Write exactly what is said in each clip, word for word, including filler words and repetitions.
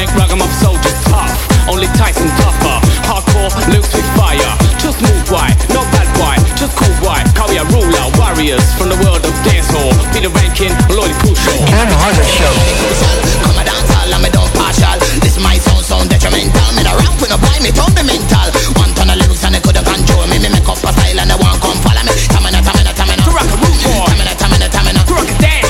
make ragamuff soldiers tough. Only Tyson tougher. Hardcore lives with fire. Just move wide, not bad boy. Just cool boy. Carry a ruler. Warriors from the world of dancehall. Peter Rankin, Lloyd Crucial. Ben Harder Show. Come a dance hall and me don't partial. This my sound sound detrimental. Me no rap with no boy, me don't be mental. One ton of lyrics and they coulda control me. Me make up a style and they want come follow me. Tamina, tamina, tamina. To rock a root boy. Tamina, tamina, tamina. To rock a dance.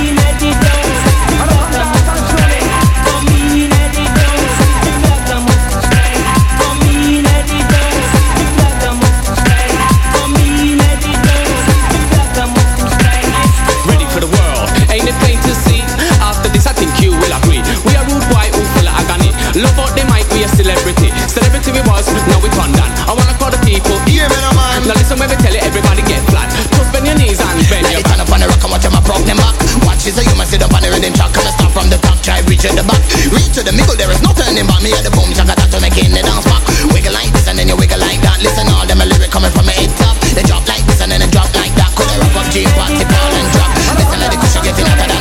Love out the mic, we a celebrity. Celebrity we was, now we gone down. I wanna call the people, yeah man, oh man. Now listen when we tell it, everybody get flat. Just bend your knees and bend your back. Turn up on the rock and watch my prop them back. Watch this, you must sit up on the rhythm track. Come and start from the top, try reach at the back. Reach to the middle, there is no turning back. Me at the boom, shaka that to make it in the dance back. Wiggle like this and then you wiggle like that. Listen all them a lyric coming from my head top. They drop like this and then they drop like that. Could I rock up G, party, ball and drop. Listen like the cushion getting out of that.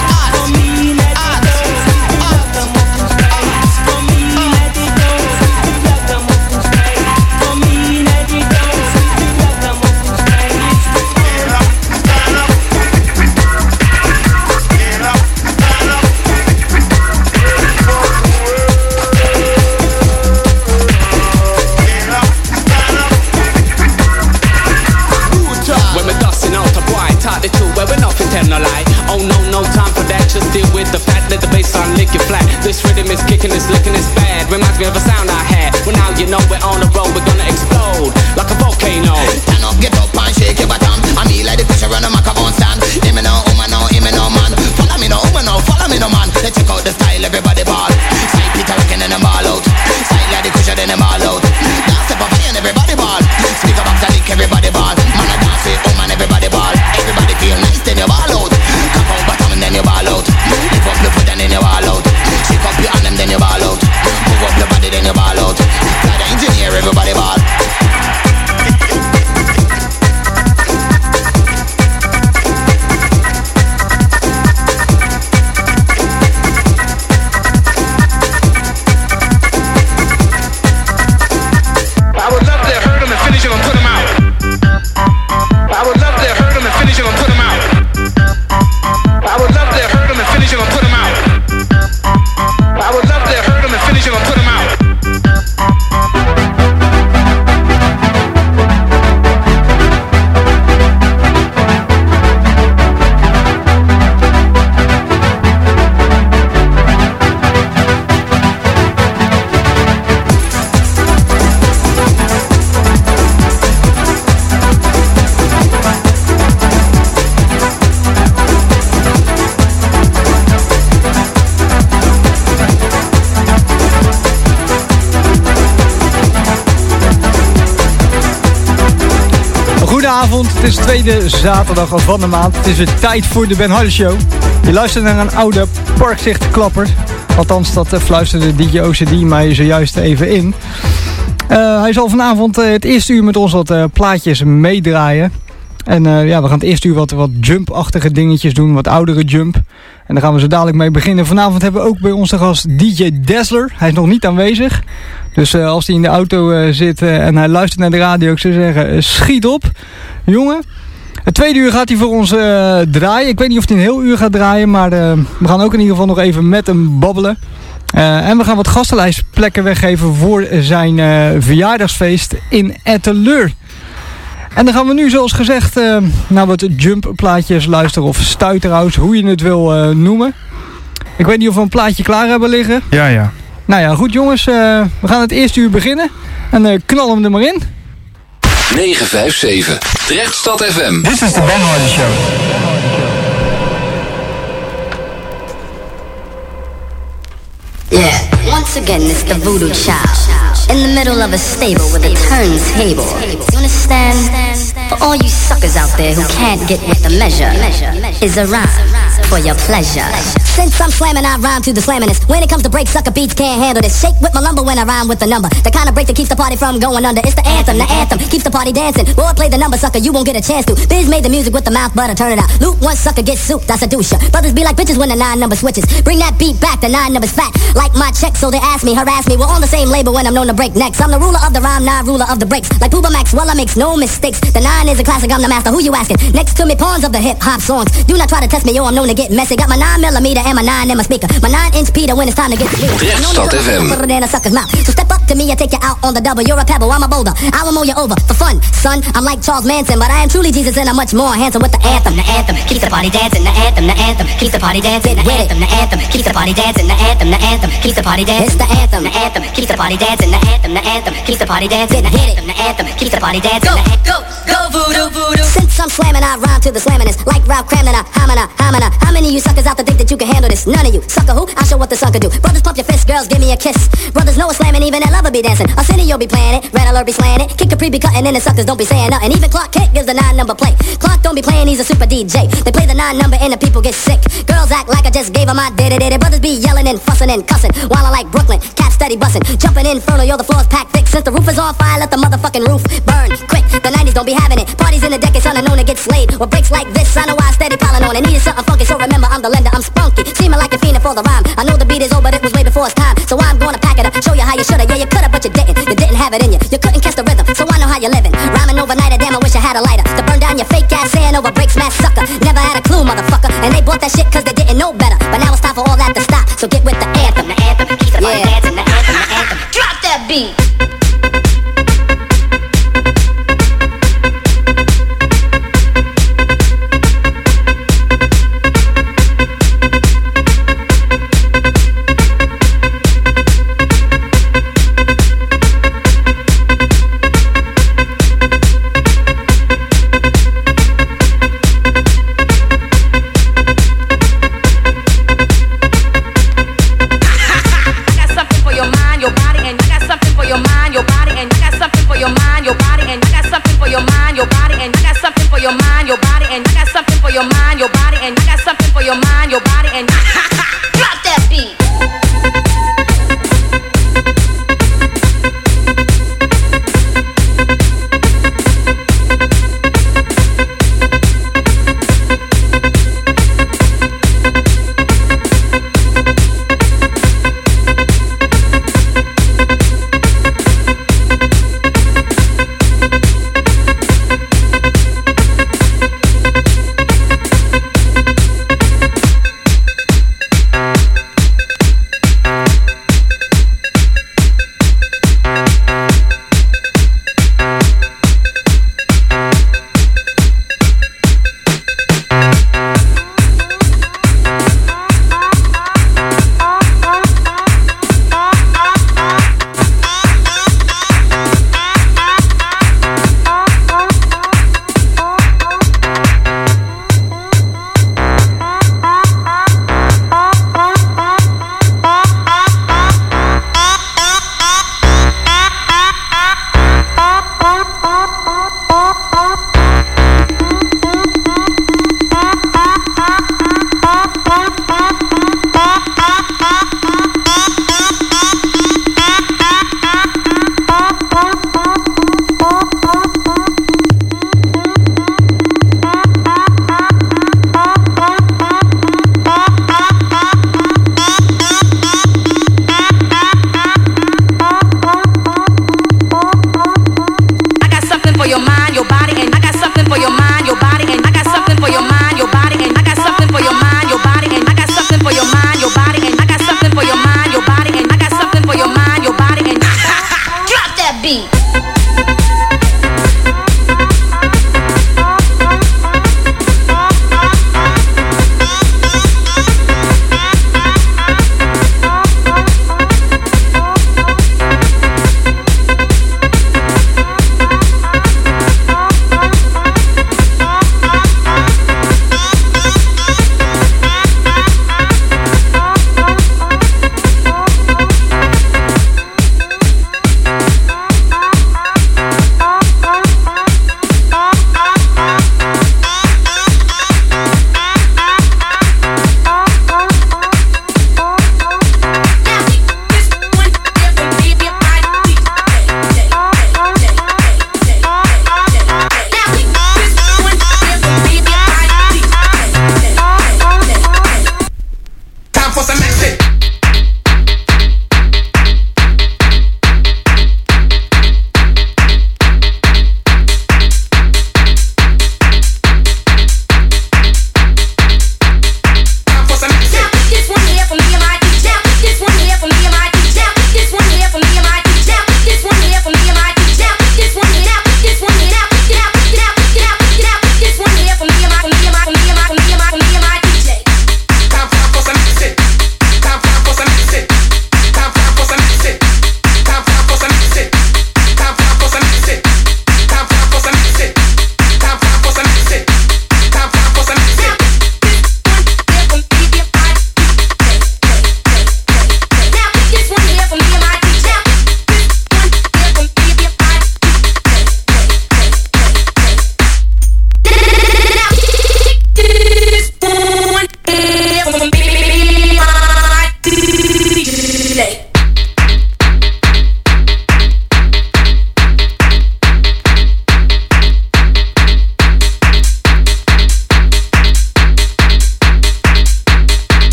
This rhythm is kicking, it's licking, it's bad. Reminds me of a sound I had. Well now you know we're on the road, we're gonna explode like a volcano. Stand up, get up and shake your bottom. I mean like the pressure on the microphone stand. Hear me now, woman now, hear me now man. Follow me now, woman now, follow me now man. Let's check out the style, everybody ball. Side Peter Ricken and them ball out. Side like the cushion and them ball out. Dance step up and everybody ball. Speak up after lick, everybody ball. Man I dance with, woman everybody ball. Everybody feel nice, then you ball out. Cock out bottom and then you ball out. Lift up the foot and then you ball out. Shake up your hand and then you ball out. Move up your body then you ball out. Fly the engineer, everybody ball. I would love to hurt him and finish him and put him out. I would love to hurt him and finish him and put him out. I would love to hurt him and finish him and put him out. I would love to hurt him and finish him and put him out. Goedenavond, het is de tweede zaterdag van de maand. Het is weer tijd voor de Ben Harder Show. Je luistert naar een oude Parkzicht klapper. Althans, dat fluisterde D J O C D mij zojuist even in. Uh, hij zal vanavond uh, het eerste uur met ons wat uh, plaatjes meedraaien. En uh, ja, we gaan het eerste uur wat, wat jump-achtige dingetjes doen, wat oudere jump. En daar gaan we zo dadelijk mee beginnen. Vanavond hebben we ook bij ons de gast D J Dazzler. Hij is nog niet aanwezig. Dus uh, als hij in de auto uh, zit uh, en hij luistert naar de radio, ik zou zeggen, uh, schiet op. Jongen, het tweede uur gaat hij voor ons uh, draaien. Ik weet niet of hij een heel uur gaat draaien, maar uh, we gaan ook in ieder geval nog even met hem babbelen. Uh, en we gaan wat gastenlijstplekken weggeven voor zijn uh, verjaardagsfeest in Etteleur. En dan gaan we nu, zoals gezegd, uh, naar wat jump-plaatjes luisteren of stuiterhouse, hoe je het wil uh, noemen. Ik weet niet of we een plaatje klaar hebben liggen. Ja, ja. Nou ja, goed jongens, uh, we gaan het eerste uur beginnen. En uh, knallen hem er maar in. negen vijf zeven, Drechtstad F M. Dit is de Ben Harder Show. Yeah, once again it's the voodoo child. In the middle of a stable with a turntable. You understand? For all you suckers out there who can't get with the measure, is a rhyme. for your pleasure. Since I'm slamming, I rhyme to the slamminest. When it comes to break, sucker beats can't handle this. Shake with my lumber when I rhyme with the number. The kind of break that keeps the party from going under. It's the anthem, the anthem keeps the party dancing. Boy, play the number, sucker, you won't get a chance to. Biz made the music with the mouth butter, turn it out. Loot one sucker, get souped, I seduce ya. Brothers be like bitches when the nine number switches. Bring that beat back, the nine number's fat. Like my check, so they ask me, harass me. We're on the same label when I'm known to break necks. I'm the ruler of the rhyme, not ruler of the breaks. Like Pooba Max, well I makes no mistakes. The nine is a classic, I'm the master, who you asking? Next to me, pawns of the hip-hop songs. Do not try to test me, yo, I'm known to get messy. Got my nine millimeter and my nine in my speaker. My nine inch Peter when it's time to get real. Rechtstad F M. Put it in a sucker's mouth. So step up to me, I take you out on the double. You're a pebble, I'm a boulder. I will mow you over for fun, son. I'm like Charles Manson, but I am truly Jesus and I'm much more handsome with the anthem. The anthem keeps the party dancing. The anthem, the anthem keeps the party dancing. The anthem, the anthem keeps the party dancing. The anthem, the anthem keeps the party dancing. It's the anthem, the anthem keeps the party dancing. The anthem, the anthem keeps the party dancing. The anthem, the anthem keeps the party dancing. Go, go, go, voodoo, voodoo. Since I'm slamming, I rhyme to the slamminest. Like Ralph Cramden, I hamina, hamina. How many of you suckers out there think that you can handle this? None of you. Sucker who? I'll show what the sucker do. Brothers pump your fists, girls give me a kiss. Brothers know it's slamming, even that lover be dancing. Arsenio be playing it, Red Alert be slaying it. Kick Capri be cutting in the suckers don't be saying nothing. Even Clark Kent gives the nine number play. Clark don't be playing, he's a super D J. They play the nine number and the people get sick. Girls act like I just gave them my did it. Brothers be yelling and fussing and cussing. While I like Brooklyn, cats steady bussin'. Jumping inferno, yo, the floor's packed thick. Since the roof is on fire, let the motherfucking roof burn quick. The nineties don't be having it. Parties in the decades, unknown to get slayed. With breaks like this, I know I steady piling on. It needed something funky, so remember I'm the lender, I'm spunky. Seeming like a fiend for the rhyme. I know the beat is old, but it was way before its time. So I'm gonna pack it up, show you how you shoulda. Yeah, you coulda, but you didn't. You didn't have it in you. You couldn't catch the rhythm, so I know how you living. Rhyming overnight, damn, I wish I had a lighter to burn down your fake ass saying over breaks, man, sucker. Never had a clue, motherfucker. And they bought that shit cause they didn't know better. But now it's time for all that to stop. So get with the anthem, the anthem, keep the party dancing, the anthem, the anthem. Drop that beat.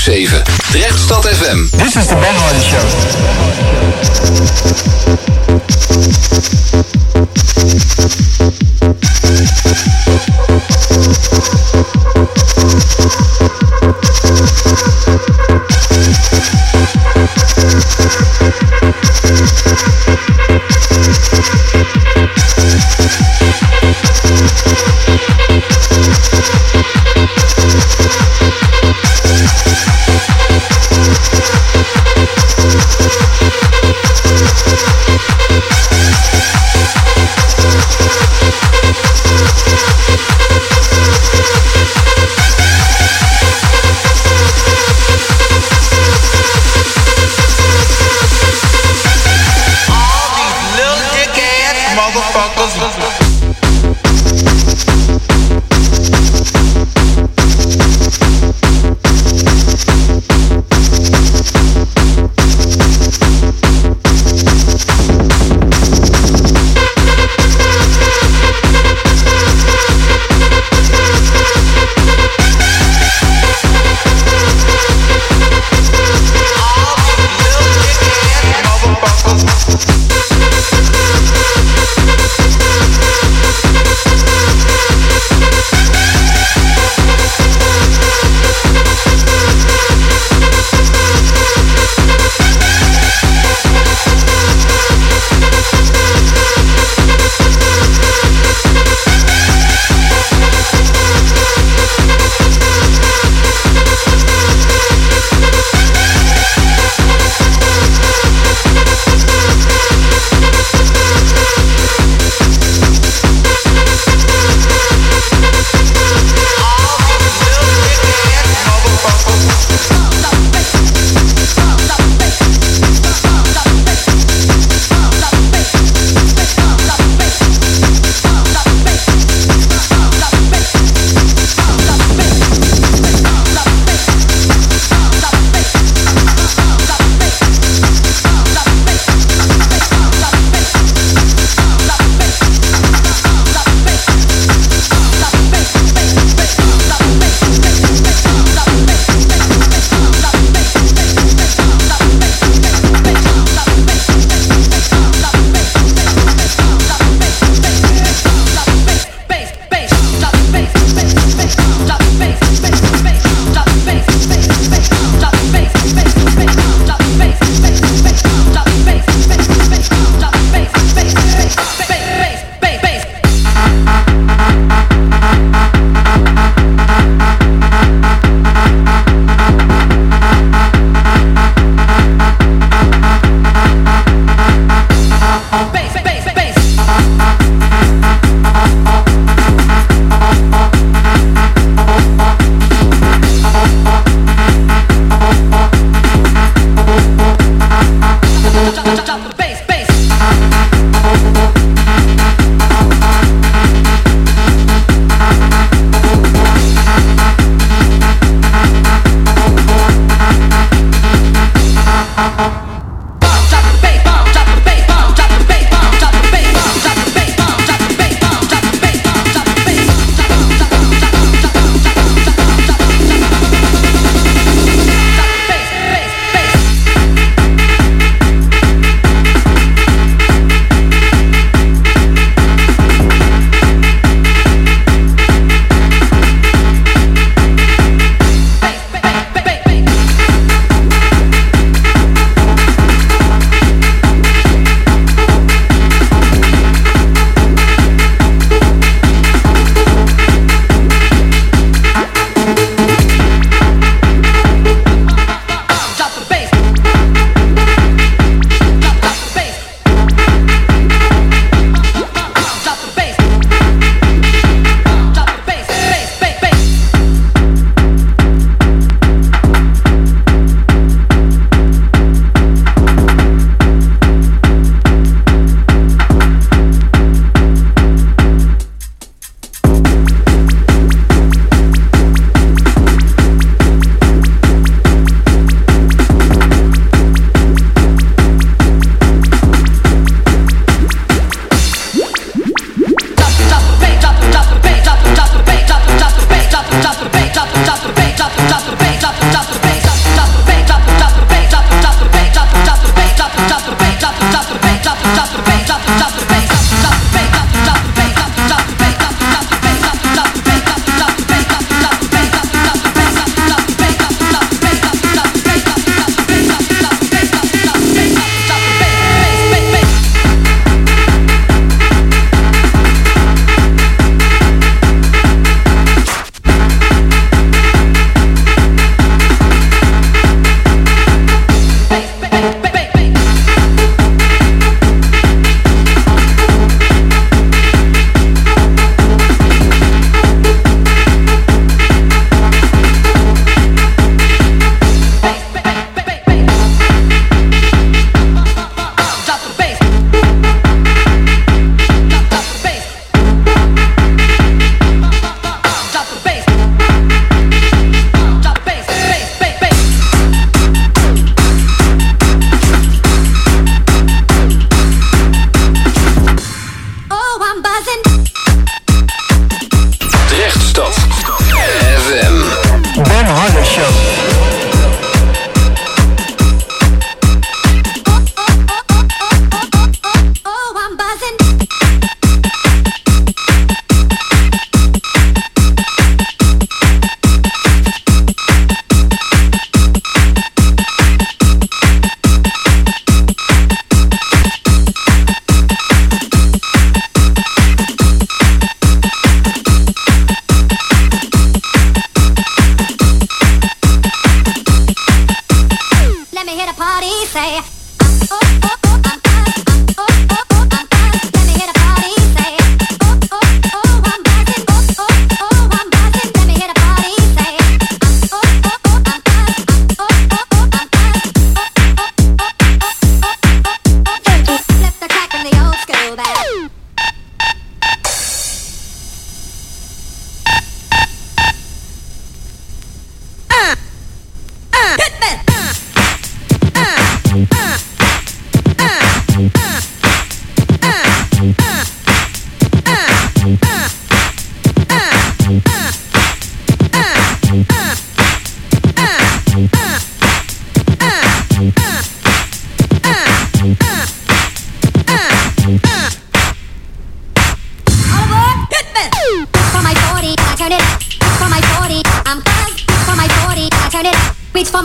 zeven. Drechtstad F M. This is the Ben Hardy Show. We'll be right back.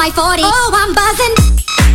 five forty. Oh, I'm buzzing.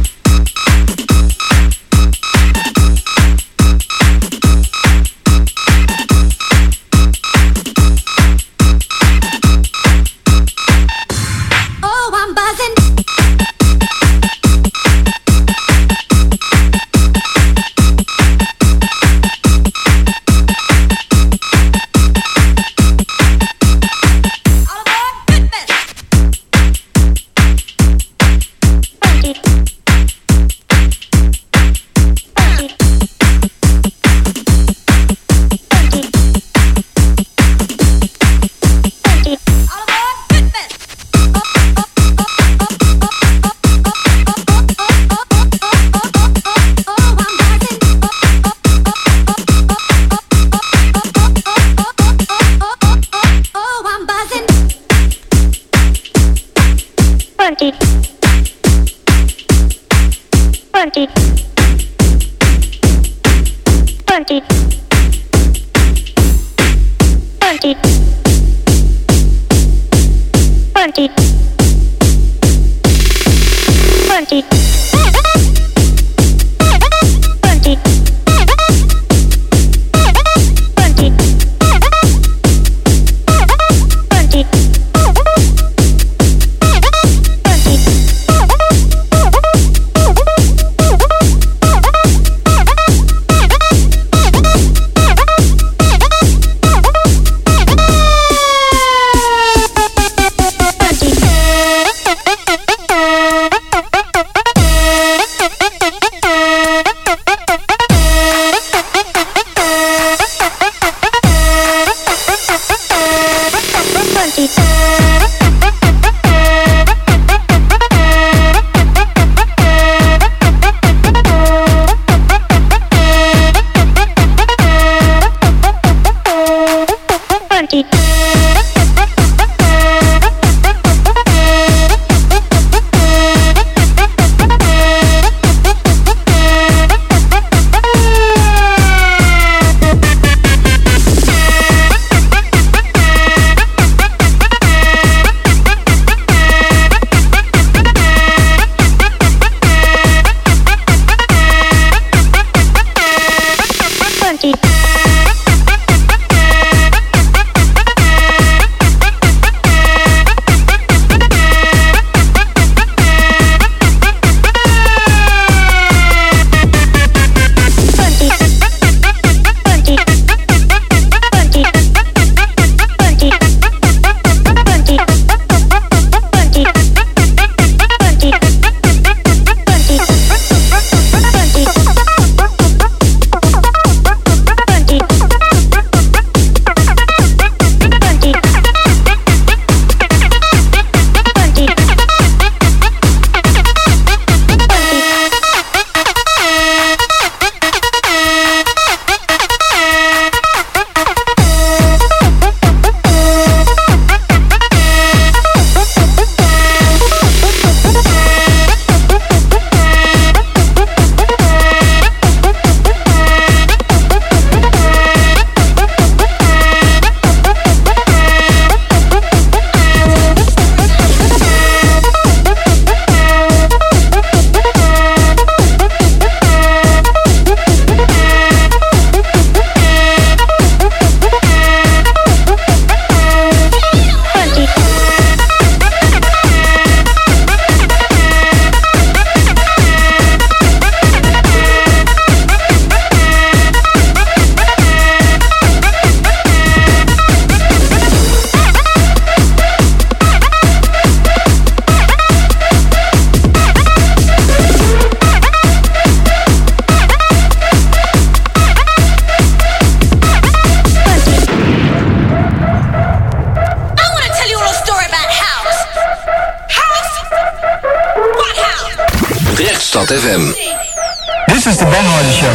Stad F M. This is the Ben Hardy Show.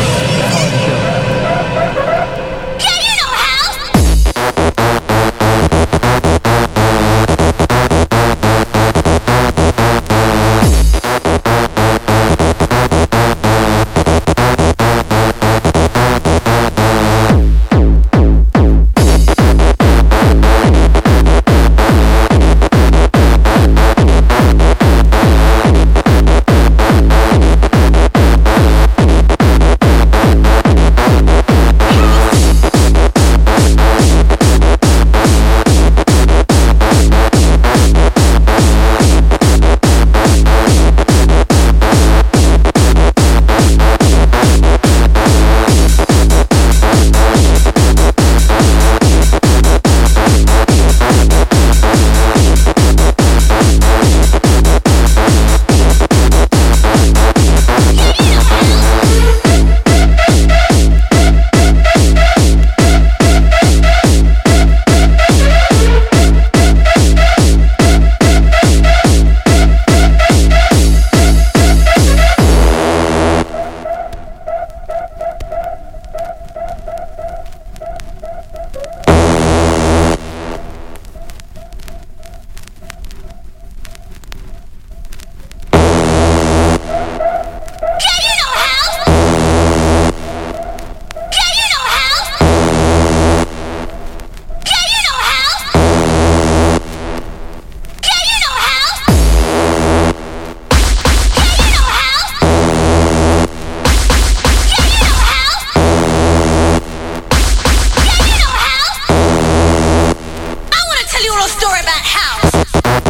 a story about house.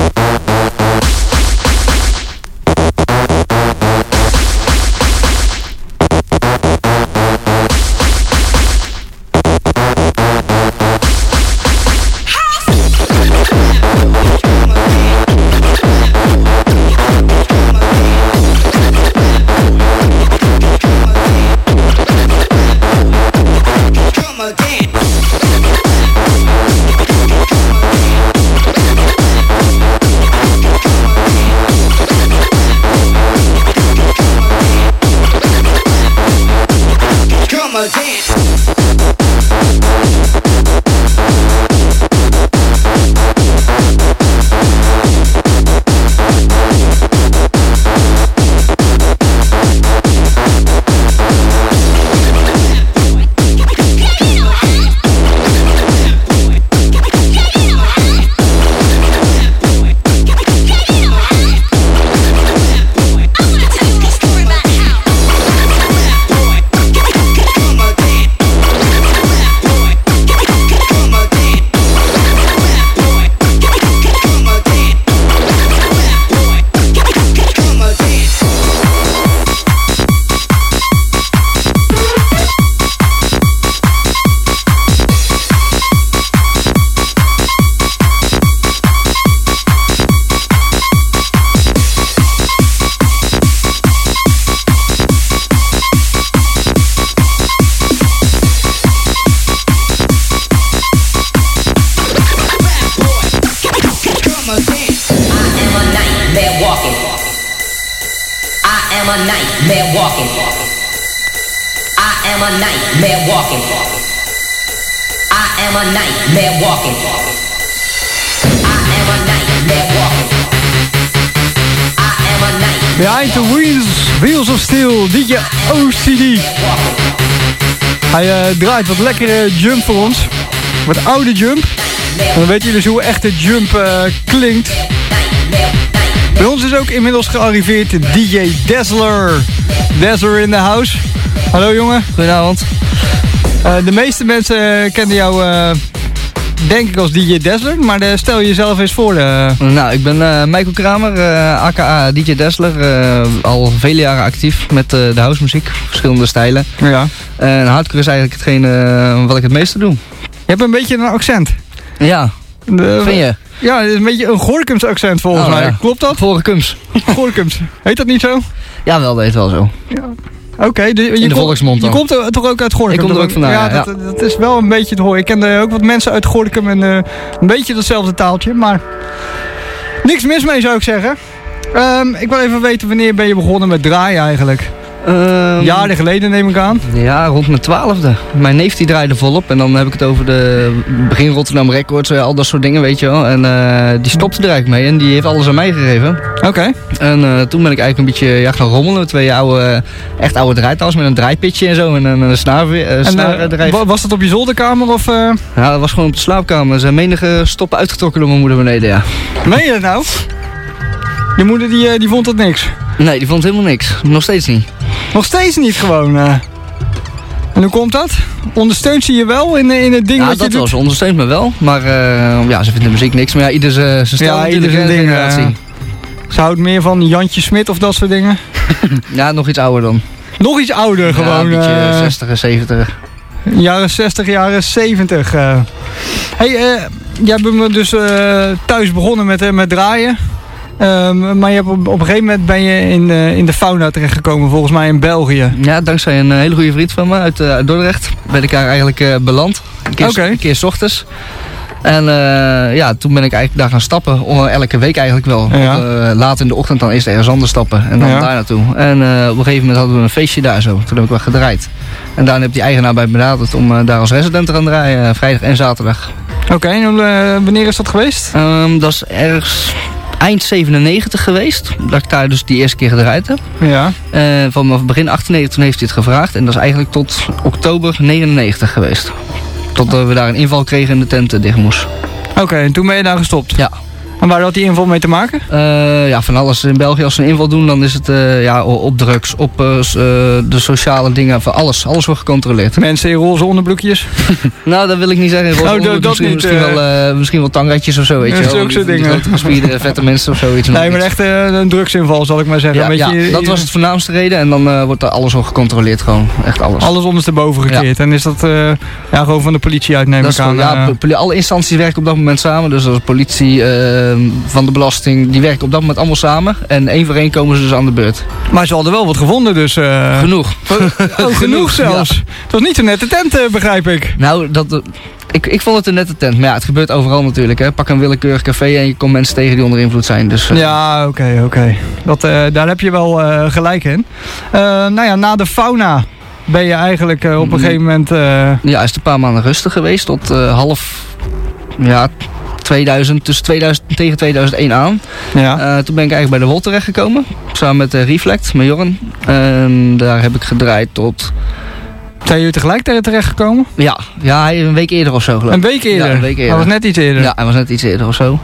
Behind the wheels, wheels of steel, D J O C D. Hij uh, draait wat lekkere jump voor ons. Wat oude jump. En dan weten jullie dus hoe echte jump uh, klinkt. Bij ons is ook inmiddels gearriveerd D J Dazzler. Dazzler in the house. Hallo jongen. Goedenavond. Uh, de meeste mensen kennen jou uh, denk ik als D J Dazzler, maar uh, stel je jezelf eens voor. Uh. Nou, ik ben uh, Michael Kramer, uh, aka D J Dazzler. Uh, al vele jaren actief met uh, de housemuziek, verschillende stijlen. Ja. En uh, hardcore is eigenlijk hetgeen uh, wat ik het meeste doe. Je hebt een beetje een accent. Ja, de, vind je? Ja, het is een beetje een Goorkums accent volgens oh, mij. Ja. Klopt dat? Goorkums. Goorkums. Heet dat niet zo? Ja, wel, dat heet wel zo. Ja. Oké, okay, dus in de kom, volksmond dan. Je komt er, toch ook uit Gorinchem? Ik kom er ook vandaan, ja. Ja, dat, dat is wel een beetje te horen. Ik ken er ook wat mensen uit Gorinchem en uh, een beetje datzelfde taaltje, maar niks mis mee zou ik zeggen. Um, ik wil even weten, wanneer ben je begonnen met draaien eigenlijk? Um, Jaren geleden neem ik aan. Ja, rond mijn twaalfde. Mijn neef die draaide volop en dan heb ik het over de begin Rotterdam Records, al dat soort dingen, weet je wel. En uh, die stopte er eigenlijk mee en die heeft alles aan mij gegeven. Oké. Okay. En uh, toen ben ik eigenlijk een beetje ja, gaan rommelen met twee oude, echt oude draaitals met een draaipitje en zo en een, een snaar, uh, snaardrijf. Uh, was dat op je zolderkamer of? Uh... Ja, dat was gewoon op de slaapkamer. Er zijn menige stoppen uitgetrokken door mijn moeder beneden, ja. Meen je dat nou? Je moeder die, die vond dat niks? Nee, die vond helemaal niks. Nog steeds niet. Nog steeds niet gewoon. Uh. En hoe komt dat? Ondersteunt ze je wel in, in het ding ja, wat je dat doet? wel. Ze ondersteunt me wel. Maar uh, ja, ze vindt de muziek niks. Maar ja, ieder zijn stijl ja, natuurlijk. Ieder zijn ding. Uh, ze houdt meer van Jantje Smit of dat soort dingen? Ja, nog iets ouder dan. Nog iets ouder gewoon? Ja, een beetje uh, zestig, zeventig. Jaren zestig, jaren zeventig. Uh. Hey, uh, jij bent dus uh, thuis begonnen met, uh, met draaien. Um, maar je hebt op, op een gegeven moment ben je in, uh, in de fauna terechtgekomen, volgens mij in België. Ja, dankzij een uh, hele goede vriend van me uit, uh, uit Dordrecht ben ik daar eigenlijk uh, beland. Een keer, okay. een keer 's ochtends. En uh, ja, toen ben ik eigenlijk daar gaan stappen, uh, elke week eigenlijk wel. Ja. Uh, laat in de ochtend dan eerst ergens anders stappen en dan ja. daar naartoe. En uh, op een gegeven moment hadden we een feestje daar zo, toen heb ik wel gedraaid. En daarna heb die eigenaar bij me benaderd om uh, daar als resident te gaan draaien, uh, vrijdag en zaterdag. Oké, okay, en uh, wanneer is dat geweest? Um, dat is ergens eind zevenennegentig geweest, dat ik daar dus die eerste keer gedraaid heb. Ja. Uh, van begin achtennegentig toen heeft hij het gevraagd en dat is eigenlijk tot oktober negenennegentig geweest. Totdat we daar een inval kregen en de tent dicht moest. Oké, okay, en toen ben je daar gestopt? Ja. En waar had die inval mee te maken? Uh, ja, van alles. In België als ze een inval doen, dan is het uh, ja, op drugs, op uh, de sociale dingen, van alles. Alles wordt gecontroleerd. Mensen in roze onderbroekjes? Nou, dat wil ik niet zeggen. Roze oh, onderbroek, dat misschien, niet, misschien, uh... wel, uh, misschien wel tangratjes of zo, weet je wel. Zulke soort dingen. Gespierde, vette mensen of zoiets. Nee, maar echt uh, een drugsinval, zal ik maar zeggen. Ja, Weet ja je, dat was het voornaamste reden. En dan uh, wordt er alles al gecontroleerd, gewoon. Echt alles. Alles ondersteboven gekeerd. Ja. En is dat uh, ja, gewoon van de politie uit, neem ik aan? Ja, uh, alle instanties werken op dat moment samen. Dus als politie, uh, van de belasting, die werken op dat moment allemaal samen. En één voor één komen ze dus aan de beurt. Maar ze hadden wel wat gevonden, dus... Uh... Genoeg. Oh, genoeg, genoeg zelfs. Ja. Het was niet een nette tent, uh, begrijp ik. Nou, dat... Uh, Ik, ik vond het een nette tent, maar ja, het gebeurt overal natuurlijk. Hè. Pak een willekeurig café en je komt mensen tegen die onder invloed zijn. Dus, uh... Ja, oké, okay, oké. Okay. Uh, daar heb je wel uh, gelijk in. Uh, nou ja, na de fauna ben je eigenlijk uh, op een gegeven moment... Uh... Ja, is het een paar maanden rustig geweest tot uh, half... Ja, tweeduizend, tussen tweeduizend tegen tweeduizend één aan. Ja. Uh, toen ben ik eigenlijk bij de Wol terechtgekomen. Samen met uh, Reflect, met Jorren. En daar heb ik gedraaid tot... Zijn jullie tegelijk terechtgekomen? Ja, ja, een week eerder of zo geloof ik. Een week eerder? Ja, een week eerder. Hij was net iets eerder? Ja, hij was net iets eerder of zo.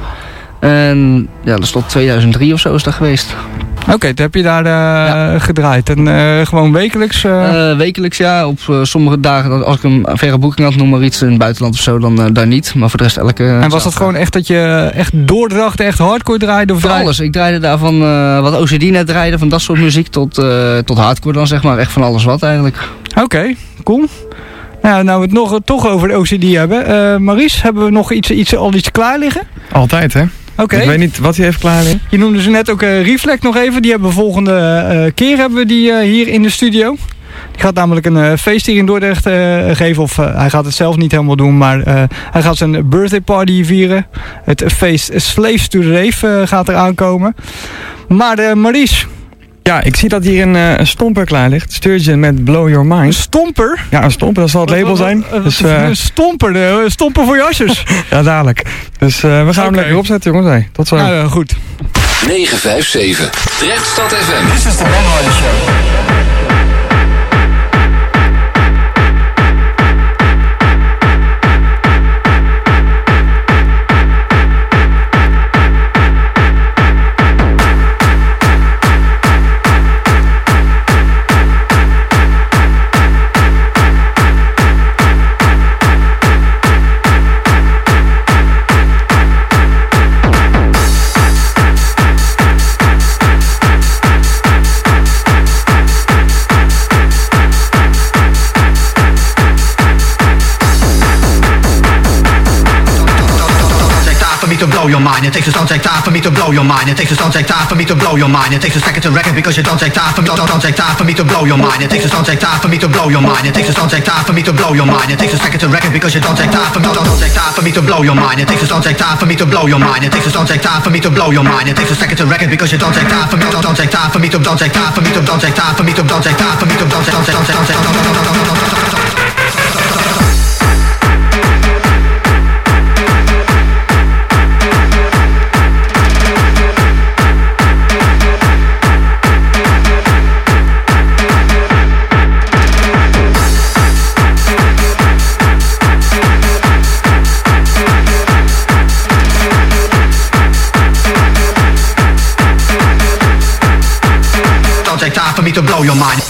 En ja, dat is tot tweeduizend drie of zo is dat geweest. Oké, okay, toen heb je daar uh, ja. gedraaid. En uh, gewoon wekelijks? Uh... Uh, wekelijks, ja. Op uh, sommige dagen, als ik een verre boeking had, noem maar iets in het buitenland of zo, dan uh, daar niet. Maar voor de rest elke... En was dat gewoon echt dat je echt doordracht, echt hardcore draaide? Of Voor draaide? alles. Ik draaide daar van uh, wat O C D net draaide, van dat soort muziek, tot, uh, tot hardcore dan zeg maar. Echt van alles wat eigenlijk. Oké, okay, cool. Nou, nou we het nog, toch over de O C D hebben. Uh, Maurice, hebben we nog iets, iets, al iets klaar liggen? Altijd, hè? Okay. Ik weet niet wat hij heeft klaar liggen. Je noemde ze net ook uh, Reflect nog even. Die hebben we volgende uh, keer hebben we die uh, hier in de studio. Die gaat namelijk een uh, feest hier in Dordrecht uh, geven. Of uh, hij gaat het zelf niet helemaal doen. Maar uh, hij gaat zijn birthday party vieren. Het feest Slaves to the Rave uh, gaat er aankomen. Maar uh, Maurice... Ja, ik zie dat hier een, uh, een stomper klaar ligt. Sturgeon met Blow Your Mind. Een stomper? Ja, een stomper, dat zal het label zijn. Dus, uh, een stomper, een stomper voor jasjes. Ja, dadelijk. Dus uh, we gaan okay. hem lekker opzetten, jongens. Hey, tot zo. Nou, uh, goed. negen vijf zeven, Drechtstad F M. This is the Ben Hardy Show. To blow your mind, it takes a don't take time for me to blow your mind. It takes a don't take time for me to blow your mind. It takes a second to reckon because you don't take time for me. Don't, don't take time for me to blow your mind. It takes a don't take time for me to blow your mind. It takes a don't take time for me to blow your mind. It takes a second to reckon because you don't take time for me. Don't, don't take time for me to blow your mind. It takes a don't take time for me to blow your mind. It takes a don't take time for me to blow your mind. It takes a second to reckon because you don't take time for me. Don't, don't take time for me to don't take time for me to don't take time for me to don't take time for me to don't take don't take don't take don't take don't take don't take don't take. Take time for me to blow your mind.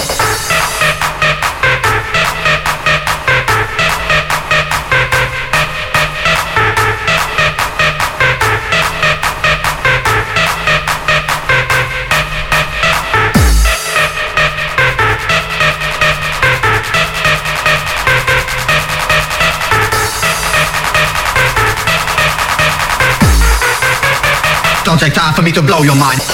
Don't take time for me to blow your mind.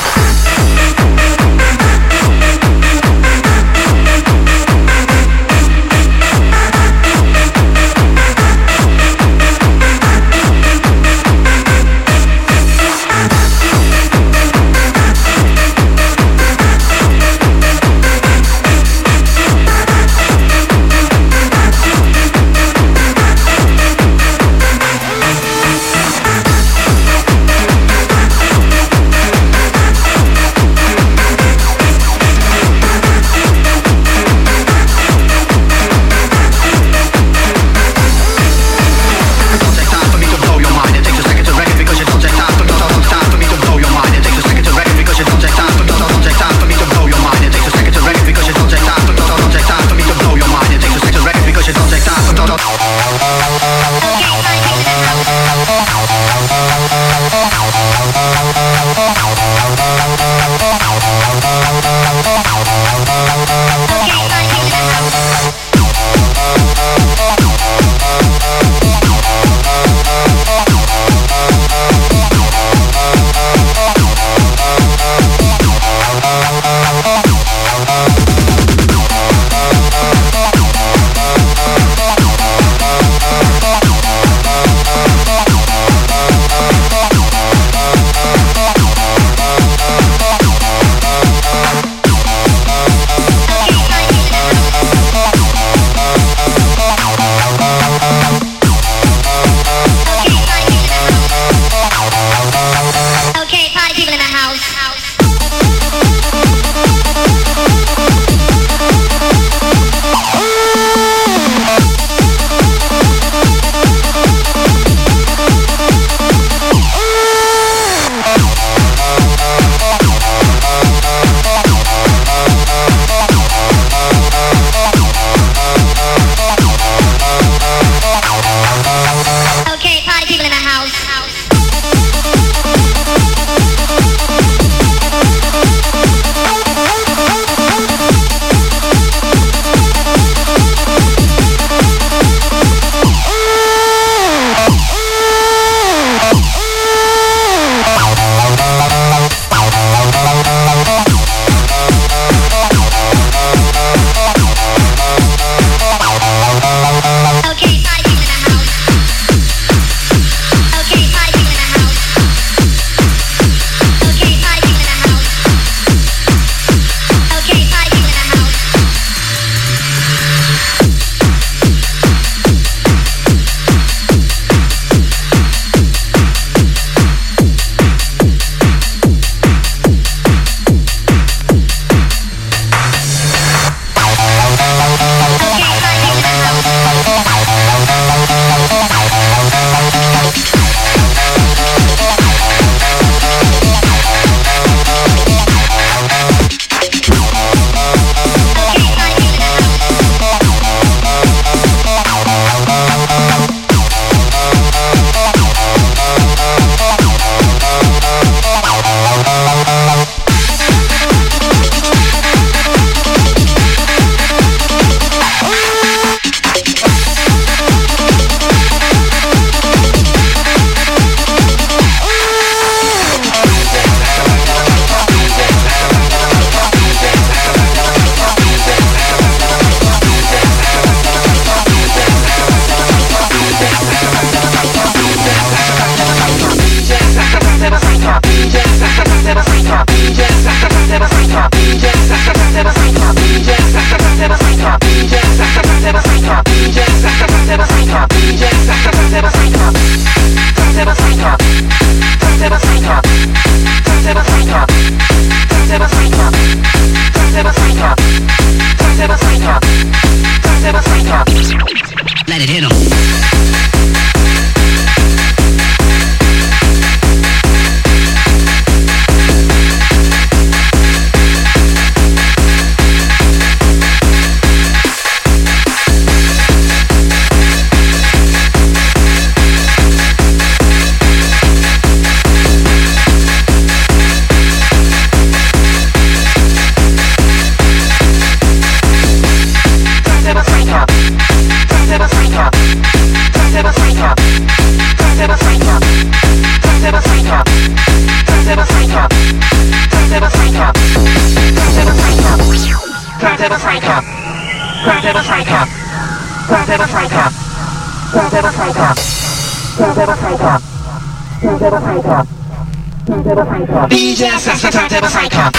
D J Sasa Turntable Psycho.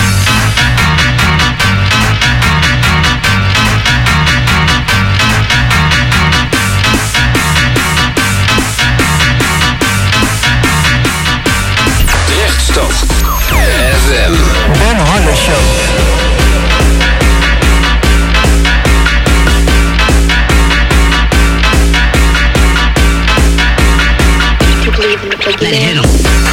Rechtstad F M. Ben Harder Show. To believe in the boogeyman.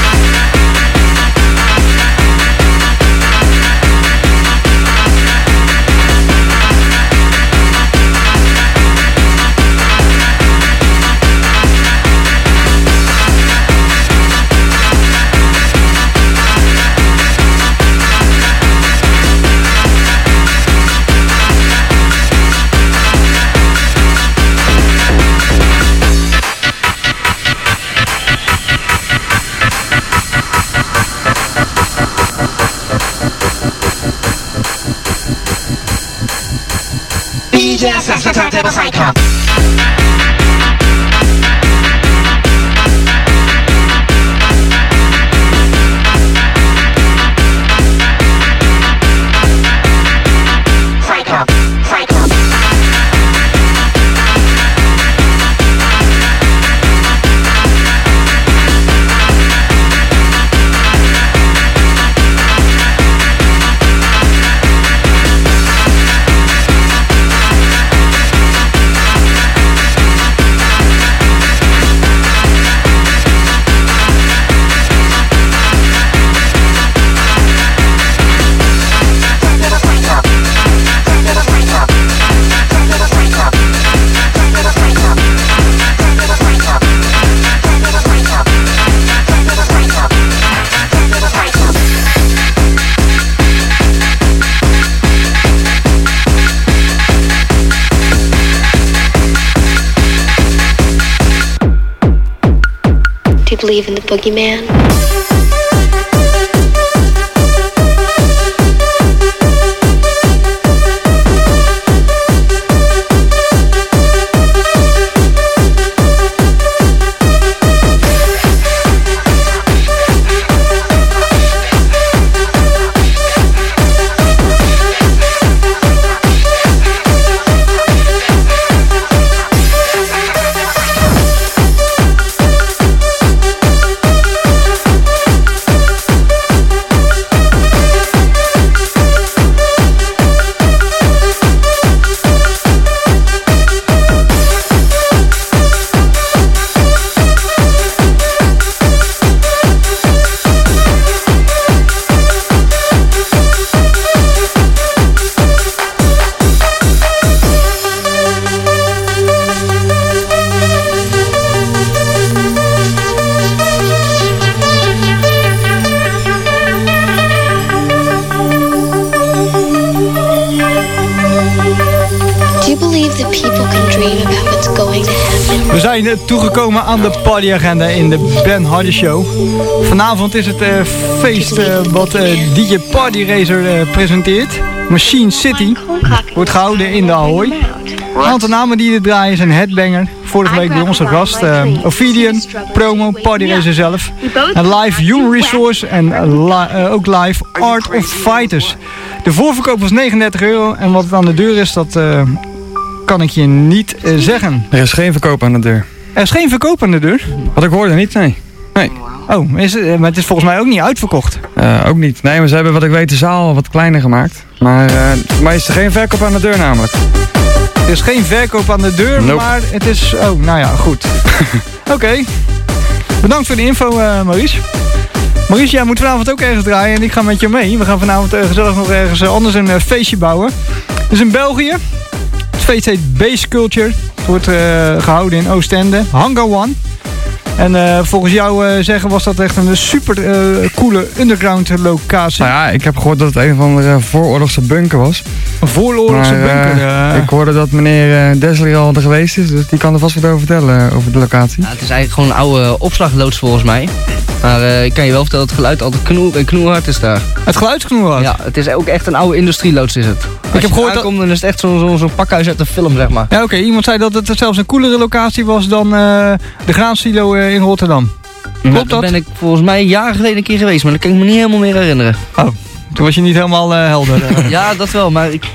D J Sasa Turntable Psycho. Do you believe in the boogeyman? We zijn toegekomen aan de partyagenda in de Ben Harder Show. Vanavond is het uh, feest uh, wat uh, D J Party Racer uh, presenteert. Machine City wordt gehouden in de Ahoy. Een aantal namen die er draaien zijn Headbanger. Vorige week bij onze gast uh, Ophidian, Promo, Party Racer zelf. En live Human Resource en uh, li uh, ook live Art of Fighters. De voorverkoop was negenendertig euro en wat aan de deur is, dat uh, kan ik je niet uh, zeggen. Er is geen verkoop aan de deur. Er is geen verkoop aan de deur? Wat ik hoorde niet, nee. nee. Oh, is het, maar het is volgens mij ook niet uitverkocht? Uh, ook niet. Nee, maar ze hebben wat ik weet de zaal wat kleiner gemaakt. Maar, uh, maar is er geen verkoop aan de deur namelijk. Er is geen verkoop aan de deur, nope. Maar het is... Oh, nou ja, goed. Oké. Okay. Bedankt voor de info, uh, Maurice. Maurice, jij moet vanavond ook ergens draaien en ik ga met je mee. We gaan vanavond uh, gezellig nog ergens uh, anders een uh, feestje bouwen. Het is in België. Het feest heet Base Culture. Het wordt uh, gehouden in Oostende. Hangar One. En uh, volgens jou uh, zeggen was dat echt een super uh, coole underground locatie. Nou ja, ik heb gehoord dat het een van de vooroorlogse bunker was. Een vooroorlogse maar, uh, bunker? Uh... Ik hoorde dat meneer uh, Desley al er geweest is, dus die kan er vast wat over vertellen uh, over de locatie. Ja, het is eigenlijk gewoon een oude opslagloods volgens mij. Maar uh, ik kan je wel vertellen dat het geluid altijd knoer en knoerhard is daar. Het geluid is knoerhard? Ja, het is ook echt een oude industrieloods is het. Als ik heb gehoord aankomt, dan is het echt zo'n zo, zo pakhuis uit de film, zeg maar. Ja, oké. Okay. Iemand zei dat het zelfs een coolere locatie was dan uh, de graansilo uh, in Rotterdam. Klopt nou, dat? ben ik volgens mij jaren geleden een keer geweest, maar dat kan ik me niet helemaal meer herinneren. Oh, toen was je niet helemaal uh, helder. Uh. Ja, dat wel, maar ik...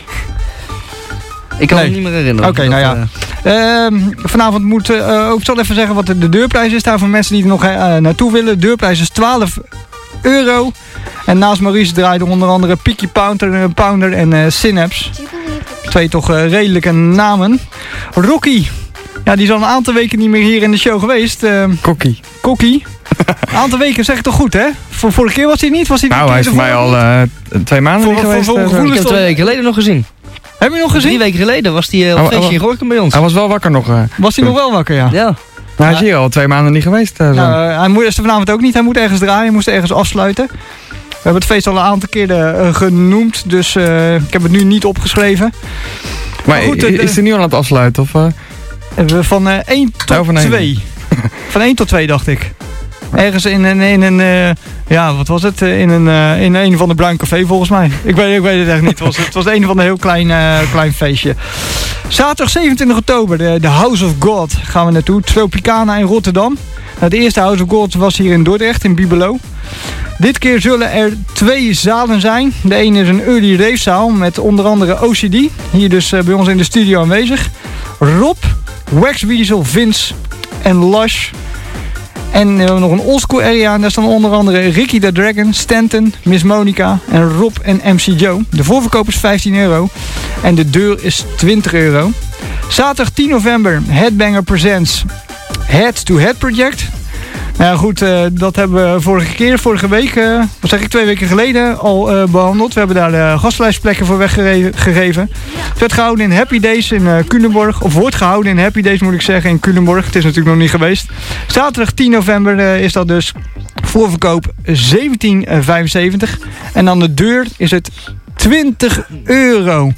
Ik kan nee. me niet meer herinneren. Oké, okay, nou ja. Uh, vanavond moet uh, ook, ik zal even zeggen wat de, de deurprijs is daar voor mensen die er nog uh, naartoe willen. De deurprijs is twaalf euro. En naast Maurice draaiden onder andere Peaky Pounder, Pounder en uh, Synapse. Twee toch uh, redelijke namen. Rocky. Ja, die is al een aantal weken niet meer hier in de show geweest. Uh, Kokkie. Kokkie. Een aantal weken zeg ik toch goed, hè? Voor, vorige keer was hij niet? Was hij nou, hij is voor mij al uh, twee maanden voor, niet voor, geweest. Voor, voor, uh, ik heb twee weken geleden nog gezien. Heb je nog gezien? Drie weken geleden was hij uh, op oh, feestje oh, in Gorkum bij ons. Hij was wel wakker nog. Uh, was hij nog wel wakker, ja? Ja. Nou, hij is hier al twee maanden niet geweest. Uh, nou, uh, hij moet, is er vanavond ook niet. Hij moet ergens draaien, hij moest ergens afsluiten. We hebben het feest al een aantal keren uh, genoemd, dus uh, ik heb het nu niet opgeschreven. Maar, maar goed, uh, is hij nu al aan het afsluiten? Of, uh? Van uh, één tot twee. Van één tot twee dacht ik. Ergens in een, in een uh, ja, wat was het? In een, uh, in een van de Bruin Café volgens mij. Ik weet, ik weet het echt niet. Het was, het was een van de heel klein, uh, klein feestje. Zaterdag zevenentwintig oktober, de, de House of God gaan we naartoe. Tropicana in Rotterdam. Nou, de eerste House of God was hier in Dordrecht, in Bibelo. Dit keer zullen er twee zalen zijn. De ene is een early rave zaal met onder andere O C D. Hier dus uh, bij ons in de studio aanwezig. Rob, Wax Weasel, Vince en Lush. En uh, nog een oldschool area. En daar staan onder andere Ricky the Dragon, Stanton, Miss Monica en Rob en M C Joe. De voorverkoop is vijftien euro. En de deur is twintig euro. Zaterdag tien november. Headbanger Presents Head to Head Project. Nou ja, goed, uh, dat hebben we vorige keer, vorige week, uh, wat zeg ik, twee weken geleden al uh, behandeld. We hebben daar de gastlijstplekken voor weggegeven. Het werd gehouden in Happy Days in uh, Culemborg. Of wordt gehouden in Happy Days, moet ik zeggen, in Culemborg. Het is natuurlijk nog niet geweest. Zaterdag tien november uh, is dat dus voorverkoop zeventien vijfenzeventig. En aan de deur is het twintig euro.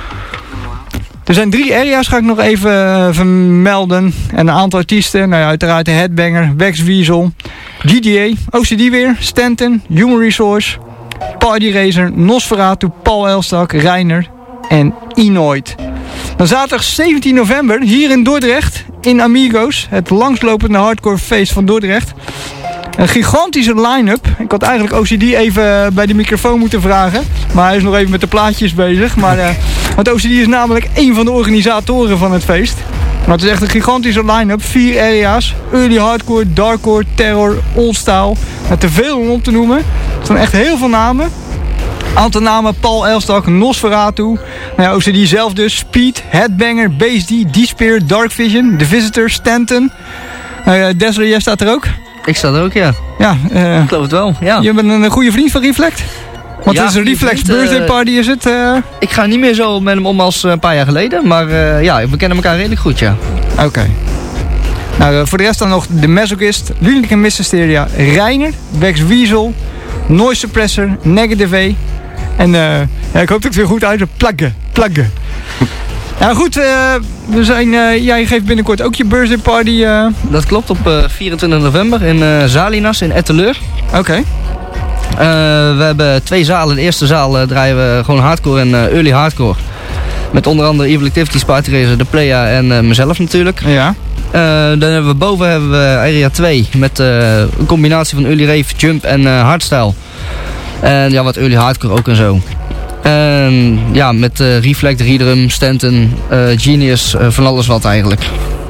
Er zijn drie area's, ga ik nog even uh, vermelden. En een aantal artiesten. Nou ja, uiteraard de Headbanger, Wax Weasel, G D A, O C D weer, Stanton, Human Resource, Party Racer, Nosferatu, Paul Elstak, Reiner en Inoid. Dan zaterdag zeventien november hier in Dordrecht, in Amigos. Het langslopende hardcore feest van Dordrecht. Een gigantische line-up. Ik had eigenlijk O C D even bij de microfoon moeten vragen. Maar hij is nog even met de plaatjes bezig. Maar, uh, want O C D is namelijk één van de organisatoren van het feest. Maar het is echt een gigantische line-up. Vier area's. Early hardcore, darkcore, terror, oldstyle. Te veel om op te noemen. Het zijn echt heel veel namen. Aantal namen: Paul Elstak, Nosferatu. Nou ja, O C D zelf dus. Speed, Headbanger, Bass D, D-Spear, Dark Vision, The Visitor, Stanton. Uh, Desler, jij staat er ook? Ik sta er ook, ja. Ja, uh, ik geloof het wel, ja. Je bent een goede vriend van Reflect? Want ja, het is een Reflex vriend, birthday party, is het? Uh... Ik ga niet meer zo met hem om als een paar jaar geleden. Maar uh, ja, we kennen elkaar redelijk goed, ja. Oké. Okay. Nou, uh, voor de rest dan nog de Masochist, Lunatic en Mysteria, Reiner, Wax Weasel, Noise Suppressor, Negative A. En uh, ja, ik hoop dat ik het weer goed uit. Pluggen, pluggen. Nou goed, uh, we zijn, uh, jij geeft binnenkort ook je birthday party. Uh... Dat klopt, op uh, vierentwintig november in uh, Zalinas in Etteleur. Oké. Okay. Uh, we hebben twee zalen. De eerste zaal uh, draaien we gewoon hardcore en uh, early hardcore. Met onder andere Evil Activities, Party Racer, De Playa en uh, mezelf natuurlijk. Ja. Uh, dan hebben we boven hebben we area twee met uh, een combinatie van early rave, jump en uh, hardstyle. En ja, wat early hardcore ook en zo. En ja, met uh, Reflect, Redrum, Stanton, uh, Genius, uh, van alles wat eigenlijk.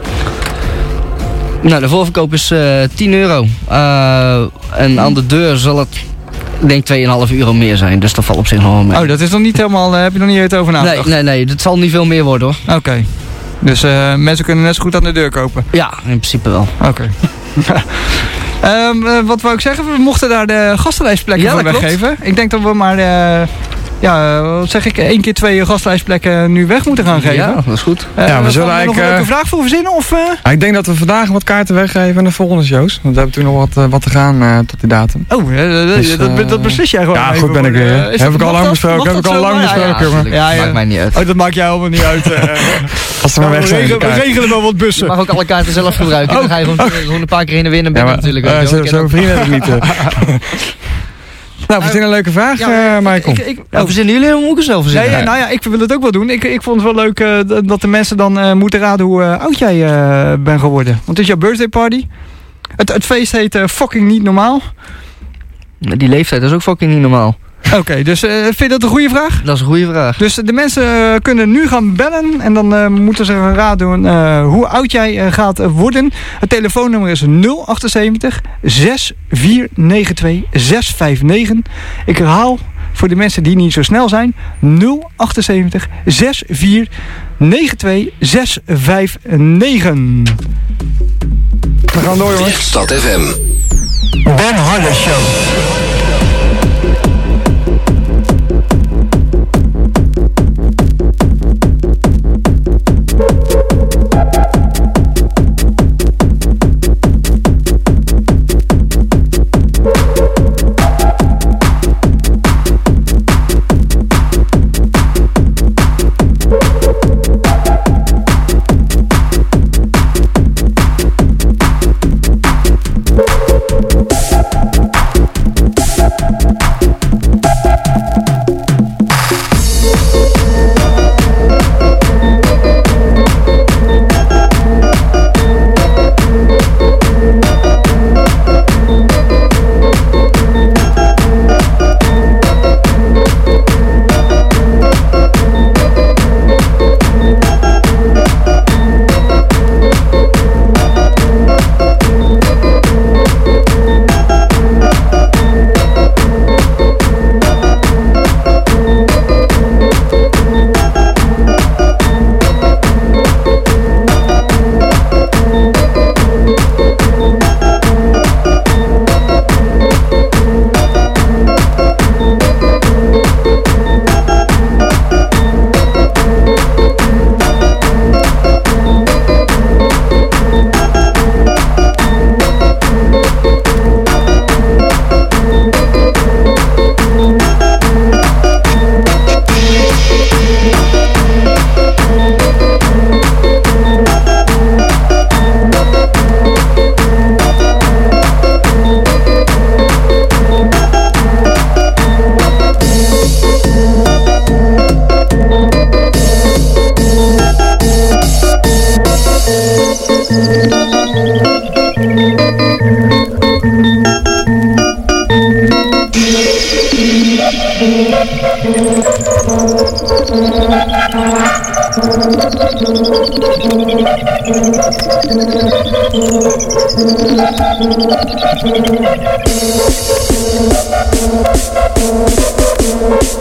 Nou, de voorverkoop is uh, tien euro. Uh, en aan de deur zal het, ik denk, twee komma vijf euro meer zijn. Dus dat valt op zich nog wel mee. Oh, dat is nog niet helemaal, uh, heb je nog niet het over nagedacht? Nee, nee, nee, dat zal niet veel meer worden hoor. Oké. Okay. Dus uh, mensen kunnen net zo goed aan de deur kopen? Ja, in principe wel. Oké. Okay. Um, uh, wat wou ik zeggen? We mochten daar de gastenlijstplekken ja, voor weggeven. Ik denk dat we maar uh, ja, uh, wat zeg ik, één keer twee gastlijstplekken nu weg moeten gaan geven. Ja, dat is goed. Uh, ja, we zullen gaan we eigenlijk... nog een leuke Uh, vraag voor verzinnen? Of, uh? uh, ik denk dat we vandaag wat kaarten weggeven aan de volgende shows. Want we hebben toen nog wat, uh, wat te gaan uh, tot die datum. Oh, uh, dus, dat, uh, dat beslis jij gewoon. Ja, even goed ben ik weer. uh, Heb ik al lang besproken. Heb ik al lang besproken, jongen. Ja, ja, maakt mij niet uit. Oh, dat maakt jij helemaal niet uit. Uh, Als ze maar weg zijn. We regelen wel wat bussen. Je mag ook alle kaarten zelf gebruiken. Oh, dan ga je gewoon, oh. gewoon een paar keer heen en weer naar binnen natuurlijk. Uh, Zo'n zo vrienden heb ik niet. Uh. Nou, verzin een leuke vraag, ja, uh, Michael. Ik, ik, ik, nou, verzinnen jullie hem ook eens zelf verzinnen? Ja, ja, nou ja, ik wil het ook wel doen. Ik, ik vond het wel leuk uh, dat de mensen dan uh, moeten raden hoe uh, oud jij uh, bent geworden. Want het is jouw birthday party. Het, het feest heet uh, fucking niet normaal. Die leeftijd is ook fucking niet normaal. Oké, okay, dus uh, vind je dat een goede vraag? Dat is een goede vraag. Dus de mensen uh, kunnen nu gaan bellen en dan uh, moeten ze gaan raden uh, hoe oud jij uh, gaat uh, worden. Het telefoonnummer is nul achtenzeventig, zes vier negen twee, zes vijf negen. Ik herhaal voor de mensen die niet zo snel zijn. nul achtenzeventig, zes vier negen twee, zes vijf negen. We gaan door, jongens. Stad F M. Ben Harder Show. We'll be right back.